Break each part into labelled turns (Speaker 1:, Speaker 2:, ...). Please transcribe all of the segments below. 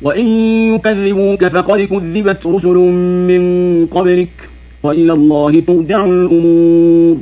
Speaker 1: وإن يكذبوك فقد كذبت رسل من قبلك وإلى الله ترجع الأمور.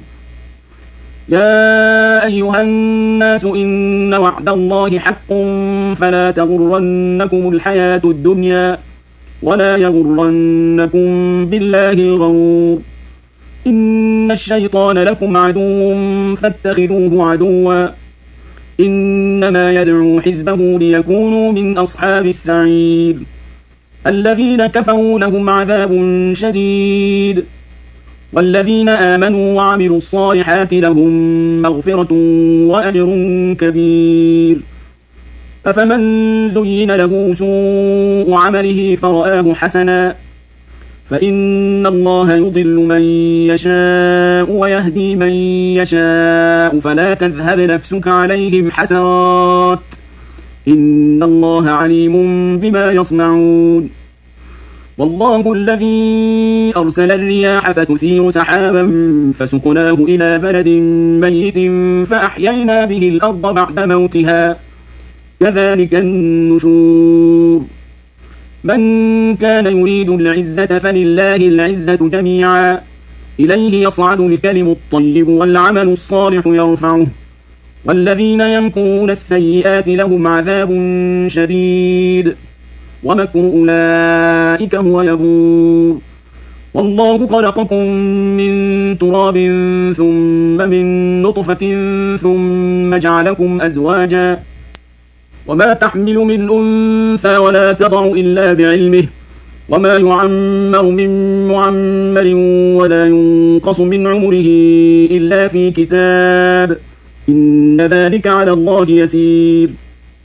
Speaker 1: يا أيها الناس إن وعد الله حق فلا تغرنكم الحياة الدنيا ولا يغرنكم بالله الغرور. إن الشيطان لكم عدو فاتخذوه عدوا إنما يدعو حزبه ليكونوا من أصحاب السعير. الذين كفروا لهم عذاب شديد والذين آمنوا وعملوا الصالحات لهم مغفرة وأجر كبير. أفمن زين له سوء عمله فرآه حسنا فإن الله يضل من يشاء ويهدي من يشاء فلا تذهب نفسك عليهم حسرات إن الله عليم بما يصنعون. والله الذي أرسل الرياح فتثير سحابا فسقناه إلى بلد ميت فأحيينا به الأرض بعد موتها كذلك النشور. من كان يريد العزة فلله العزة جميعا إليه يصعد الكلم الطيب والعمل الصالح يرفعه والذين يمكرون السيئات لهم عذاب شديد ومكر أولئك هو يبور. والله خلقكم من تراب ثم من نطفة ثم جعلكم أزواجا وما تحمل من أنثى ولا تضع إلا بعلمه وما يعمر من معمر ولا ينقص من عمره إلا في كتاب إن ذلك على الله يسير.